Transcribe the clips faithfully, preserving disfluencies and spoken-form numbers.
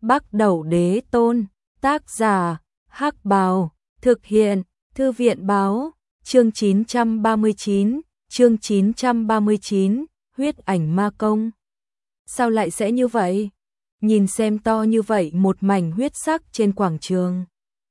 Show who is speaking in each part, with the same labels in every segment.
Speaker 1: Bắc Đẩu Đế Tôn, tác giả, Hắc Bào, thực hiện, Thư viện báo, chương chín trăm ba mươi chín, chương chín trăm ba mươi chín, huyết ảnh ma công. Sao lại sẽ như vậy? Nhìn xem to như vậy một mảnh huyết sắc trên quảng trường.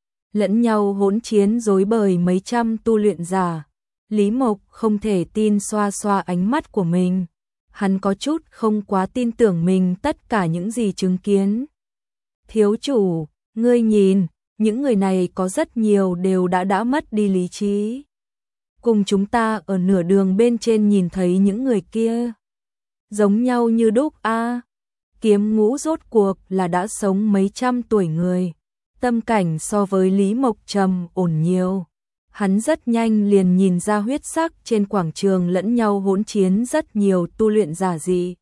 Speaker 1: Lẫn nhau hỗn chiến rối bời mấy trăm tu luyện giả. Lý Mộc không thể tin xoa xoa ánh mắt của mình. Hắn có chút không quá tin tưởng mình tất cả những gì chứng kiến. Thiếu chủ, ngươi nhìn, những người này có rất nhiều đều đã đã mất đi lý trí. Cùng chúng ta ở nửa đường bên trên nhìn thấy những người kia. Giống nhau như đúc a. Kiếm Ngũ rốt cuộc là đã sống mấy trăm tuổi người. Tâm cảnh so với Lý Mộc trầm ổn nhiều. Hắn rất nhanh liền nhìn ra huyết sắc trên quảng trường lẫn nhau hỗn chiến rất nhiều tu luyện giả dị.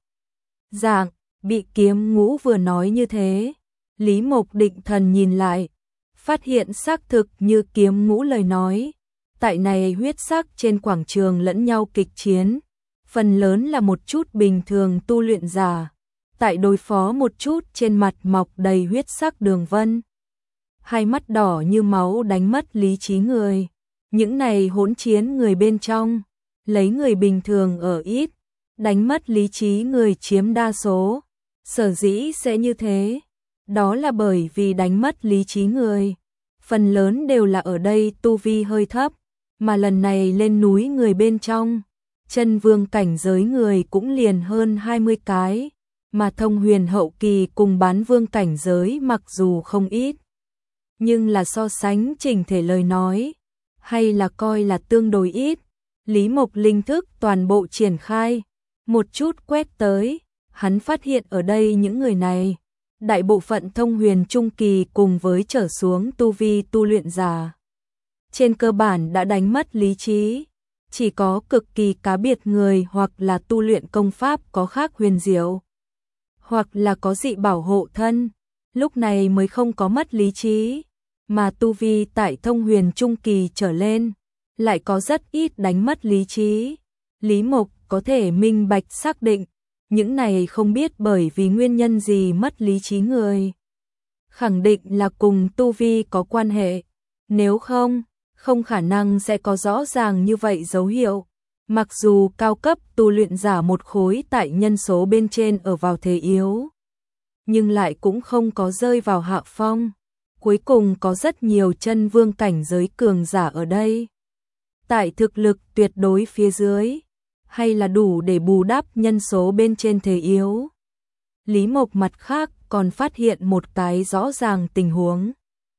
Speaker 1: Dạng, bị Kiếm Ngũ vừa nói như thế. Lý Mộc định thần nhìn lại. Phát hiện xác thực như Kiếm Ngũ lời nói. Tại này huyết sắc trên quảng trường lẫn nhau kịch chiến. Phần lớn là một chút bình thường tu luyện giả. Tại đối phó một chút trên mặt mọc đầy huyết sắc đường vân. Hai mắt đỏ như máu đánh mất lý trí người. Những này hỗn chiến người bên trong. Lấy người bình thường ở ít. Đánh mất lý trí người chiếm đa số. Sở dĩ sẽ như thế. Đó là bởi vì đánh mất lý trí người. Phần lớn đều là ở đây tu vi hơi thấp. Mà lần này lên núi người bên trong. Chân vương cảnh giới người cũng liền hơn hai mươi cái. Mà thông huyền hậu kỳ cùng bán vương cảnh giới mặc dù không ít. Nhưng là so sánh chỉnh thể lời nói. Hay là coi là tương đối ít. Lý Mộc linh thức toàn bộ triển khai. Một chút quét tới. Hắn phát hiện ở đây những người này. Đại bộ phận thông huyền trung kỳ cùng với trở xuống tu vi tu luyện giả. Trên cơ bản đã đánh mất lý trí. Chỉ có cực kỳ cá biệt người hoặc là tu luyện công pháp có khác huyền diệu. Hoặc là có dị bảo hộ thân. Lúc này mới không có mất lý trí. Mà tu vi tại thông huyền trung kỳ trở lên. Lại có rất ít đánh mất lý trí. Lý Mộc có thể minh bạch xác định. Những này không biết bởi vì nguyên nhân gì mất lý trí người. Khẳng định là cùng tu vi có quan hệ. Nếu không, không khả năng sẽ có rõ ràng như vậy dấu hiệu. Mặc dù cao cấp tu luyện giả một khối tại nhân số bên trên ở vào thế yếu. Nhưng lại cũng không có rơi vào hạ phong. Cuối cùng có rất nhiều chân vương cảnh giới cường giả ở đây. Tại thực lực tuyệt đối phía dưới. Hay là đủ để bù đắp nhân số bên trên thế yếu. Lý Mộc mặt khác còn phát hiện một cái rõ ràng tình huống.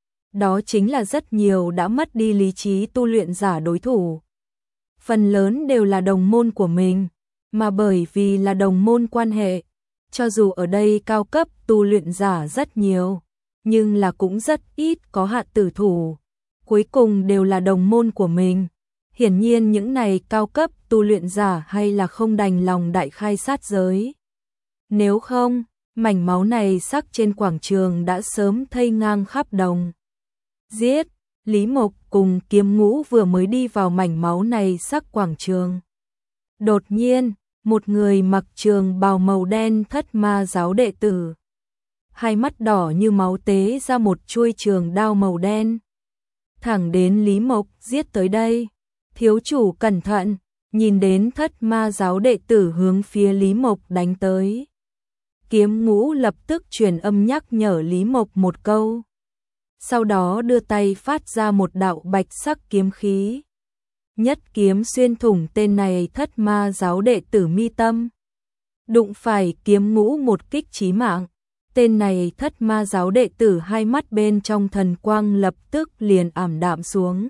Speaker 1: Đó chính là rất nhiều đã mất đi lý trí tu luyện giả đối thủ. Phần lớn đều là đồng môn của mình. Mà bởi vì là đồng môn quan hệ. Cho dù ở đây cao cấp tu luyện giả rất nhiều. Nhưng là cũng rất ít có hạ tử thủ. Cuối cùng đều là đồng môn của mình. Hiển nhiên những này cao cấp tu luyện giả hay là không đành lòng đại khai sát giới. Nếu không, mảnh máu này sắc trên quảng trường đã sớm thây ngang khắp đồng. Giết, Lý Mộc cùng Kiếm Ngũ vừa mới đi vào mảnh máu này sắc quảng trường. Đột nhiên, một người mặc trường bào màu đen thất ma giáo đệ tử. Hai mắt đỏ như máu tế ra một chuôi trường đao màu đen. Thẳng đến Lý Mộc giết tới đây. Thiếu chủ cẩn thận, nhìn đến thất ma giáo đệ tử hướng phía Lý Mộc đánh tới. Kiếm Ngũ lập tức truyền âm nhắc nhở Lý Mộc một câu. Sau đó đưa tay phát ra một đạo bạch sắc kiếm khí. Nhất kiếm xuyên thủng tên này thất ma giáo đệ tử mi tâm. Đụng phải Kiếm Ngũ một kích chí mạng. Tên này thất ma giáo đệ tử hai mắt bên trong thần quang lập tức liền ảm đạm xuống.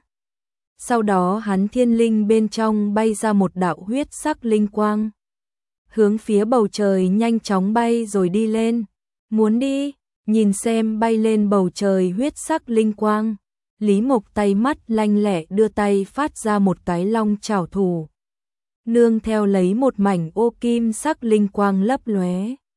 Speaker 1: Sau đó hắn thiên linh bên trong bay ra một đạo huyết sắc linh quang. Hướng phía bầu trời nhanh chóng bay rồi đi lên. Muốn đi, nhìn xem bay lên bầu trời huyết sắc linh quang. Lý Mộc tay mắt lanh lẹ đưa tay phát ra một cái long chảo thủ. Nương theo lấy một mảnh ô kim sắc linh quang lấp lóe.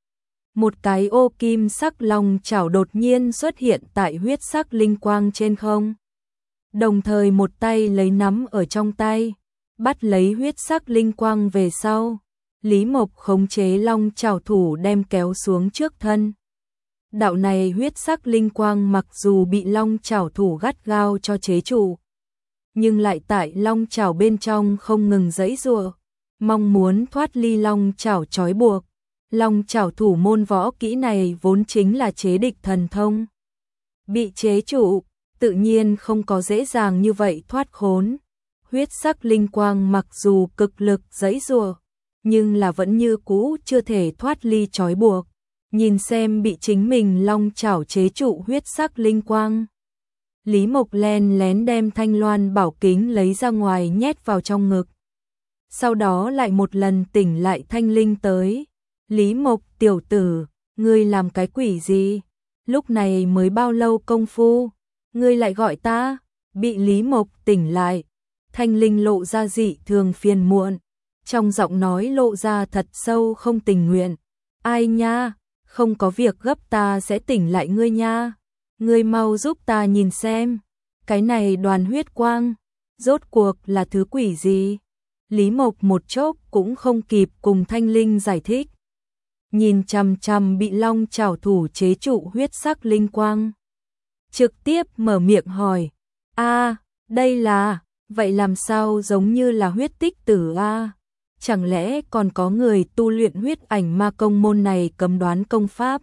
Speaker 1: Một cái ô kim sắc long chảo đột nhiên xuất hiện tại huyết sắc linh quang trên không. Đồng thời một tay lấy nắm ở trong tay, bắt lấy huyết sắc linh quang về sau. Lý Mộc khống chế long chảo thủ đem kéo xuống trước thân. Đạo này huyết sắc linh quang mặc dù bị long chảo thủ gắt gao cho chế trụ, nhưng lại tại long chảo bên trong không ngừng giãy giụa, mong muốn thoát ly long chảo trói buộc. Long chảo thủ môn võ kỹ này vốn chính là chế địch thần thông. Bị chế trụ, tự nhiên không có dễ dàng như vậy thoát khốn. Huyết sắc linh quang mặc dù cực lực giãy giụa, nhưng là vẫn như cũ chưa thể thoát ly trói buộc. Nhìn xem bị chính mình long chảo chế trụ huyết sắc linh quang, Lý Mộc len lén đem thanh loan bảo kính lấy ra ngoài nhét vào trong ngực. Sau đó lại một lần tỉnh lại thanh linh tới. Lý Mộc tiểu tử, ngươi làm cái quỷ gì? Lúc này mới bao lâu công phu, ngươi lại gọi ta? Bị Lý Mộc tỉnh lại, thanh linh lộ ra dị thường phiền muộn, trong giọng nói lộ ra thật sâu không tình nguyện. Ai nha, không có việc gấp, ta sẽ tỉnh lại ngươi nha. Ngươi mau giúp ta nhìn xem, cái này đoàn huyết quang, rốt cuộc là thứ quỷ gì? Lý Mộc một chốc cũng không kịp cùng thanh linh giải thích. Nhìn chằm chằm bị long chảo thủ chế trụ huyết sắc linh quang, trực tiếp mở miệng hỏi. A, đây là, vậy làm sao giống như là huyết tích tử a? Chẳng lẽ còn có người tu luyện huyết ảnh ma công môn này cấm đoán công pháp?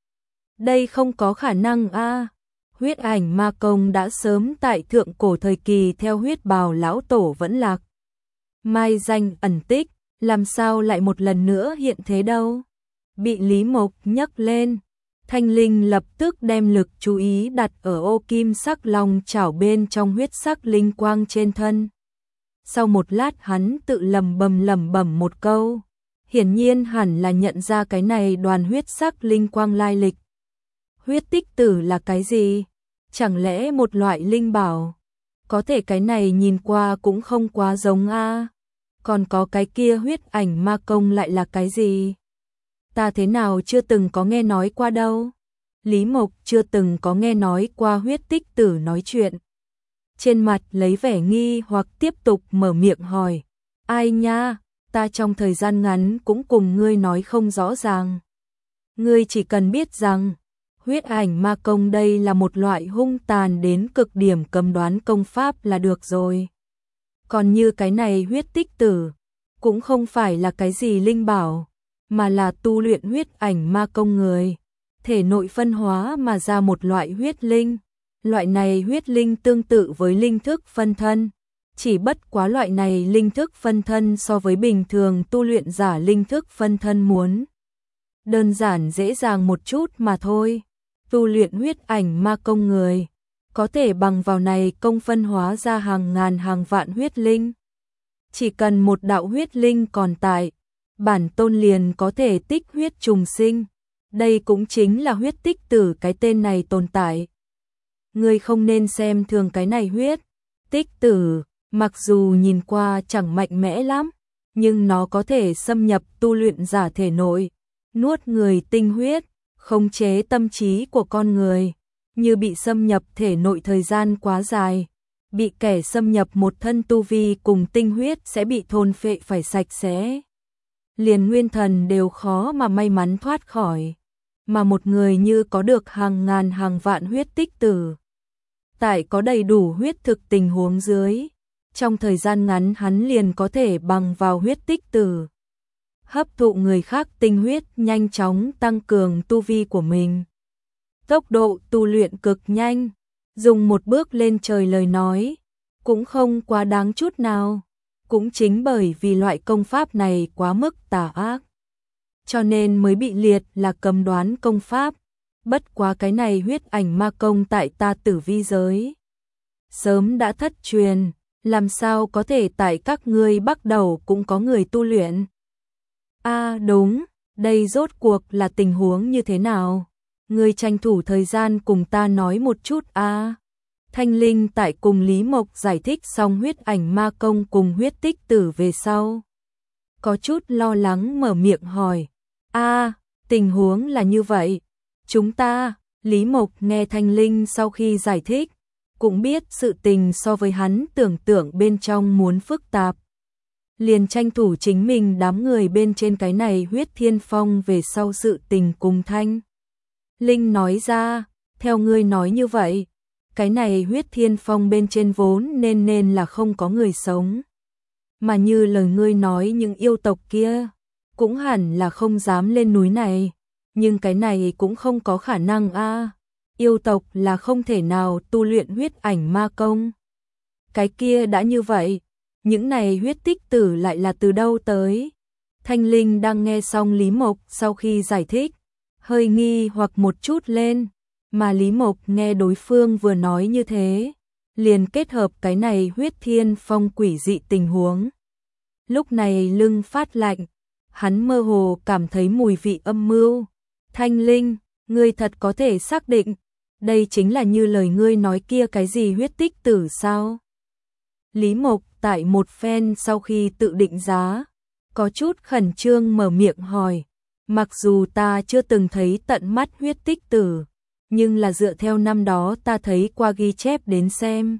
Speaker 1: Đây không có khả năng a. Huyết ảnh ma công đã sớm tại thượng cổ thời kỳ theo huyết bào lão tổ vẫn lạc mai danh ẩn tích, làm sao lại một lần nữa hiện thế đâu? Bị Lý Mộc nhấc lên, thanh linh lập tức đem lực chú ý đặt ở ô kim sắc long chảo bên trong huyết sắc linh quang trên thân. Sau một lát hắn tự lầm bầm lẩm bẩm một câu, hiển nhiên hẳn là nhận ra cái này đoàn huyết sắc linh quang lai lịch. Huyết tích tử là cái gì? Chẳng lẽ một loại linh bảo? Có thể cái này nhìn qua cũng không quá giống a. Còn có cái kia huyết ảnh ma công lại là cái gì? Ta thế nào chưa từng có nghe nói qua đâu. Lý Mộc chưa từng có nghe nói qua huyết tích tử nói chuyện. Trên mặt lấy vẻ nghi hoặc tiếp tục mở miệng hỏi. Ai nha, ta trong thời gian ngắn cũng cùng ngươi nói không rõ ràng. Ngươi chỉ cần biết rằng, huyết ảnh ma công đây là một loại hung tàn đến cực điểm cấm đoán công pháp là được rồi. Còn như cái này huyết tích tử, cũng không phải là cái gì linh bảo, mà là tu luyện huyết ảnh ma công người, thể nội phân hóa mà ra một loại huyết linh. Loại này huyết linh tương tự với linh thức phân thân, chỉ bất quá loại này linh thức phân thân so với bình thường tu luyện giả linh thức phân thân muốn đơn giản dễ dàng một chút mà thôi. Tu luyện huyết ảnh ma công người, có thể bằng vào này công phân hóa ra hàng ngàn hàng vạn huyết linh. Chỉ cần một đạo huyết linh còn tại, bản tôn liền có thể tích huyết trùng sinh. Đây cũng chính là huyết tích tử cái tên này tồn tại. Ngươi không nên xem thường cái này huyết tích tử, mặc dù nhìn qua chẳng mạnh mẽ lắm, nhưng nó có thể xâm nhập tu luyện giả thể nội, nuốt người tinh huyết, khống chế tâm trí của con người. Như bị xâm nhập thể nội thời gian quá dài, bị kẻ xâm nhập một thân tu vi cùng tinh huyết sẽ bị thôn phệ phải sạch sẽ. Liền nguyên thần đều khó mà may mắn thoát khỏi. Mà một người như có được hàng ngàn hàng vạn huyết tích tử, tại có đầy đủ huyết thực tình huống dưới, trong thời gian ngắn hắn liền có thể bằng vào huyết tích tử, hấp thụ người khác tinh huyết, nhanh chóng tăng cường tu vi của mình. Tốc độ tu luyện cực nhanh, dùng một bước lên trời lời nói, cũng không quá đáng chút nào. Cũng chính bởi vì loại công pháp này quá mức tà ác, cho nên mới bị liệt là cấm đoán công pháp. Bất quá cái này huyết ảnh ma công tại ta Tử Vi giới sớm đã thất truyền, làm sao có thể tại các ngươi bắt đầu cũng có người tu luyện? A à, đúng, đây rốt cuộc là tình huống như thế nào? Ngươi tranh thủ thời gian cùng ta nói một chút a. À. Thanh Linh tại cùng Lý Mộc giải thích xong huyết ảnh ma công cùng huyết tích tử về sau, có chút lo lắng mở miệng hỏi. A, à, tình huống là như vậy. Chúng ta, Lý Mộc nghe Thanh Linh sau khi giải thích, cũng biết sự tình so với hắn tưởng tượng bên trong muốn phức tạp. Liền tranh thủ chính mình đám người bên trên cái này huyết thiên phong về sau sự tình cùng Thanh Linh nói ra, theo ngươi nói như vậy, cái này huyết thiên phong bên trên vốn nên nên là không có người sống. Mà như lời ngươi nói những yêu tộc kia, cũng hẳn là không dám lên núi này, nhưng cái này cũng không có khả năng a. Yêu tộc là không thể nào tu luyện huyết ảnh ma công. Cái kia đã như vậy, những này huyết tích tử lại là từ đâu tới? Thanh Linh đang nghe xong Lý Mộc sau khi giải thích, hơi nghi hoặc một chút lên, mà Lý Mộc nghe đối phương vừa nói như thế, liền kết hợp cái này huyết thiên phong quỷ dị tình huống. Lúc này lưng phát lạnh, hắn mơ hồ cảm thấy mùi vị âm mưu. Thanh Linh, ngươi thật có thể xác định, đây chính là như lời ngươi nói kia cái gì huyết tích tử sao? Lý Mộc tại một phen sau khi tự định giá, có chút khẩn trương mở miệng hỏi, mặc dù ta chưa từng thấy tận mắt huyết tích tử, nhưng là dựa theo năm đó ta thấy qua ghi chép đến xem.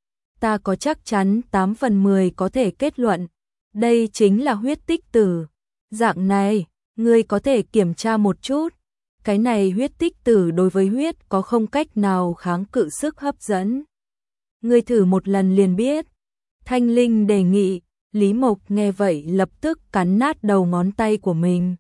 Speaker 1: Ta có chắc chắn tám phần mười có thể kết luận, đây chính là huyết tích tử. Dạng này, ngươi có thể kiểm tra một chút, cái này huyết tích tử đối với huyết có không cách nào kháng cự sức hấp dẫn. Ngươi thử một lần liền biết. Thanh Linh đề nghị, Lý Mộc nghe vậy lập tức cắn nát đầu ngón tay của mình.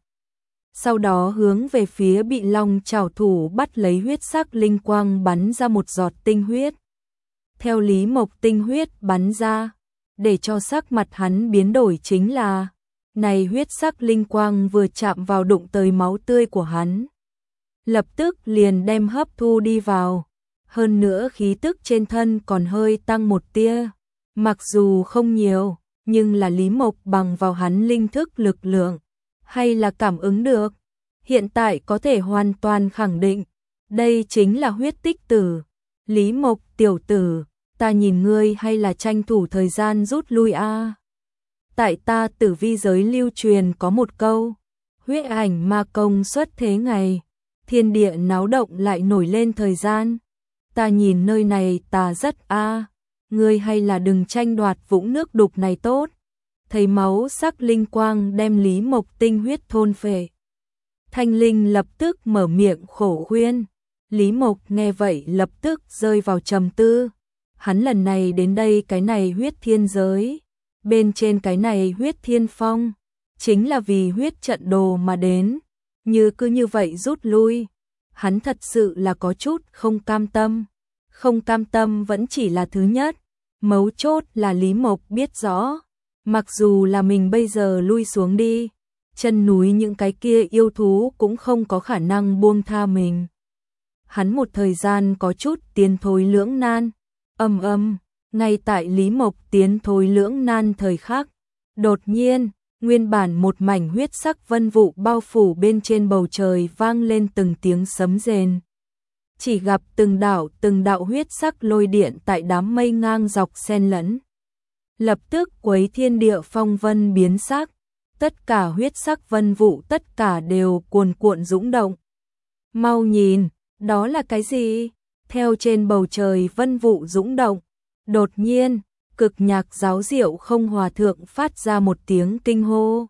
Speaker 1: Sau đó hướng về phía bị long trảo thủ bắt lấy huyết sắc linh quang bắn ra một giọt tinh huyết. Theo Lý Mộc tinh huyết bắn ra, để cho sắc mặt hắn biến đổi chính là, này huyết sắc linh quang vừa chạm vào đụng tới máu tươi của hắn, lập tức liền đem hấp thu đi vào, hơn nữa khí tức trên thân còn hơi tăng một tia, mặc dù không nhiều, nhưng là Lý Mộc bằng vào hắn linh thức lực lượng, hay là cảm ứng được, hiện tại có thể hoàn toàn khẳng định, đây chính là huyết tích tử. Lý Mộc tiểu tử, ta nhìn ngươi hay là tranh thủ thời gian rút lui a. Tại ta tử vi giới lưu truyền có một câu, huyết ảnh ma công xuất thế ngày, thiên địa náo động lại nổi lên thời gian. Ta nhìn nơi này ta rất a, ngươi hay là đừng tranh đoạt vũng nước đục này tốt. Thấy máu sắc linh quang đem Lý Mộc tinh huyết thôn phệ. Thanh Linh lập tức mở miệng khổ khuyên. Lý Mộc nghe vậy lập tức rơi vào trầm tư. Hắn lần này đến đây cái này huyết thiên giới, bên trên cái này huyết thiên phong, chính là vì huyết trận đồ mà đến, như cứ như vậy rút lui. Hắn thật sự là có chút không cam tâm. Không cam tâm vẫn chỉ là thứ nhất, mấu chốt là Lý Mộc biết rõ, mặc dù là mình bây giờ lui xuống đi, chân núi những cái kia yêu thú cũng không có khả năng buông tha mình. Hắn một thời gian có chút tiến thối lưỡng nan, âm âm, ngay tại Lý Mộc tiến thối lưỡng nan thời khắc, đột nhiên, nguyên bản một mảnh huyết sắc vân vụ bao phủ bên trên bầu trời vang lên từng tiếng sấm rền. Chỉ gặp từng đạo từng đạo huyết sắc lôi điện tại đám mây ngang dọc xen lẫn. Lập tức quấy thiên địa phong vân biến sắc, tất cả huyết sắc vân vụ tất cả đều cuồn cuộn dũng động. Mau nhìn, đó là cái gì? Theo trên bầu trời vân vụ dũng động, đột nhiên, cực nhạc giáo diệu không hòa thượng phát ra một tiếng kinh hô.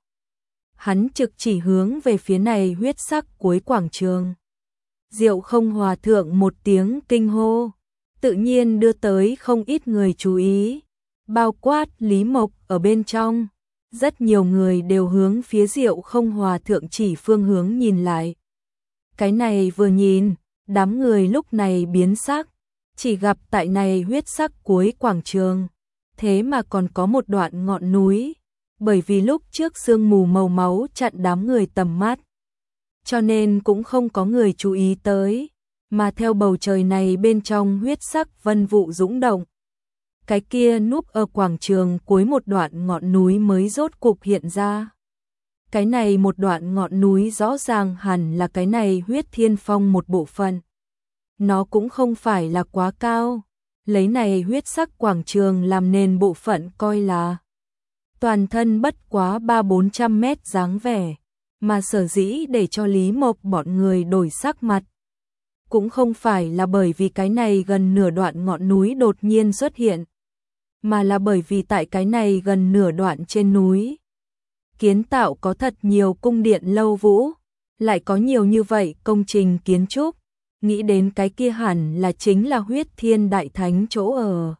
Speaker 1: Hắn trực chỉ hướng về phía này huyết sắc cuối quảng trường. Diệu không hòa thượng một tiếng kinh hô, tự nhiên đưa tới không ít người chú ý, bao quát Lý Mộc ở bên trong. Rất nhiều người đều hướng phía Diệu không hòa thượng chỉ phương hướng nhìn lại. Cái này vừa nhìn, đám người lúc này biến sắc, chỉ gặp tại này huyết sắc cuối quảng trường, thế mà còn có một đoạn ngọn núi, bởi vì lúc trước sương mù màu máu chặn đám người tầm mắt, cho nên cũng không có người chú ý tới, mà theo bầu trời này bên trong huyết sắc vân vụ dũng động. Cái kia núp ở quảng trường cuối một đoạn ngọn núi mới rốt cục hiện ra. Cái này một đoạn ngọn núi rõ ràng hẳn là cái này huyết thiên phong một bộ phận. Nó cũng không phải là quá cao, lấy này huyết sắc quảng trường làm nền bộ phận coi là toàn thân bất quá ba bốn trăm mét dáng vẻ, mà sở dĩ để cho Lý Mộc bọn người đổi sắc mặt. Cũng không phải là bởi vì cái này gần nửa đoạn ngọn núi đột nhiên xuất hiện, mà là bởi vì tại cái này gần nửa đoạn trên núi, kiến tạo có thật nhiều cung điện lâu vũ, lại có nhiều như vậy công trình kiến trúc, nghĩ đến cái kia hẳn là chính là Huyết Thiên Đại Thánh chỗ ở.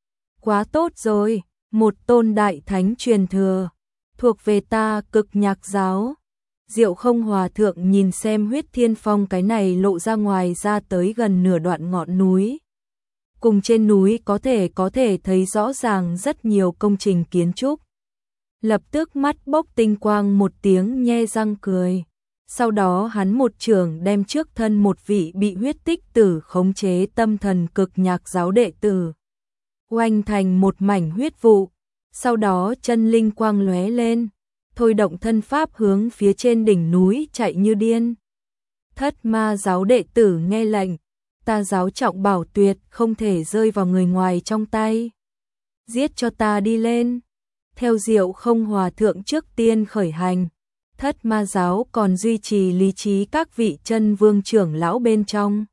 Speaker 1: Quá tốt rồi, một tôn đại thánh truyền thừa, thuộc về ta Cực Nhạc giáo. Diệu Không Hòa thượng nhìn xem Huyết Thiên Phong cái này lộ ra ngoài ra tới gần nửa đoạn ngọn núi. Cùng trên núi có thể có thể thấy rõ ràng rất nhiều công trình kiến trúc. Lập tức mắt bốc tinh quang một tiếng nhe răng cười. Sau đó hắn một trường đem trước thân một vị bị huyết tích tử khống chế tâm thần Cực Nhạc giáo đệ tử oanh thành một mảnh huyết vụ. Sau đó chân linh quang lóe lên, thôi động thân pháp hướng phía trên đỉnh núi chạy như điên. Thất Ma giáo đệ tử nghe lệnh, ta giáo trọng bảo tuyệt không thể rơi vào người ngoài trong tay. Giết cho ta đi lên. Theo Diệu Không Hòa thượng trước tiên khởi hành, Thất Ma giáo còn duy trì lý trí các vị chân vương trưởng lão bên trong.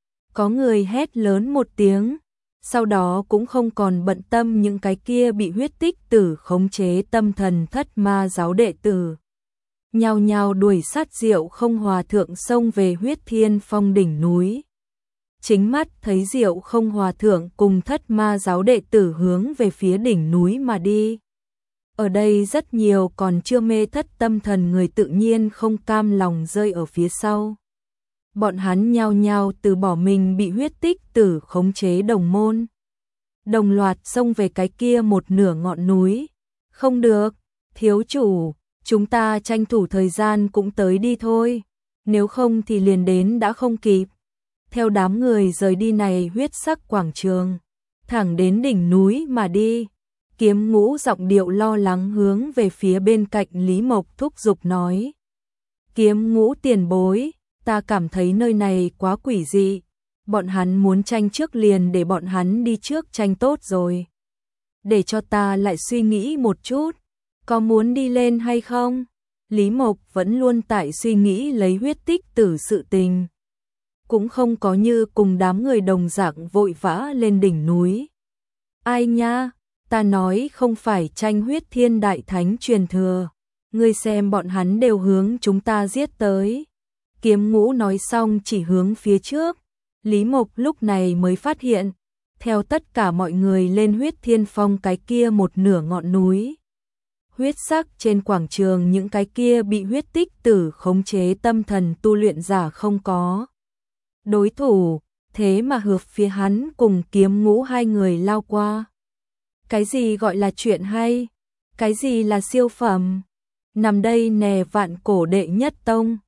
Speaker 1: Có người hét lớn một tiếng, sau đó cũng không còn bận tâm những cái kia bị huyết tích tử khống chế tâm thần Thất Ma giáo đệ tử. Nhao nhao đuổi sát Diệu Không Hòa thượng xông về Huyết Thiên Phong đỉnh núi. Chính mắt thấy Diệu Không Hòa thượng cùng Thất Ma giáo đệ tử hướng về phía đỉnh núi mà đi. Ở đây rất nhiều còn chưa mê thất tâm thần người tự nhiên không cam lòng rơi ở phía sau. Bọn hắn nhao nhao từ bỏ mình bị huyết tích tử khống chế đồng môn. Đồng loạt xông về cái kia một nửa ngọn núi. Không được, thiếu chủ, chúng ta tranh thủ thời gian cũng tới đi thôi. Nếu không thì liền đến đã không kịp. Theo đám người rời đi này huyết sắc quảng trường, thẳng đến đỉnh núi mà đi. Kiếm Ngũ giọng điệu lo lắng hướng về phía bên cạnh Lý Mộc thúc giục nói. Kiếm Ngũ tiền bối, ta cảm thấy nơi này quá quỷ dị. Bọn hắn muốn tranh trước liền để bọn hắn đi trước tranh tốt rồi. Để cho ta lại suy nghĩ một chút, có muốn đi lên hay không? Lý Mộc vẫn luôn tại suy nghĩ lấy huyết tích tử sự tình. Cũng không có như cùng đám người đồng dạng vội vã lên đỉnh núi. Ai nha? Ta nói không phải tranh huyết thiên đại thánh truyền thừa. Ngươi xem bọn hắn đều hướng chúng ta giết tới. Kiếm Ngũ nói xong chỉ hướng phía trước. Lý Mộc lúc này mới phát hiện. Theo tất cả mọi người lên huyết thiên phong cái kia một nửa ngọn núi. Huyết sắc trên quảng trường những cái kia bị huyết tích tử khống chế tâm thần tu luyện giả không có. Đối thủ, thế mà hợp phía hắn cùng Kiếm Ngũ hai người lao qua. Cái gì gọi là chuyện hay? Cái gì là siêu phẩm? Nằm đây nè vạn cổ đệ nhất tông.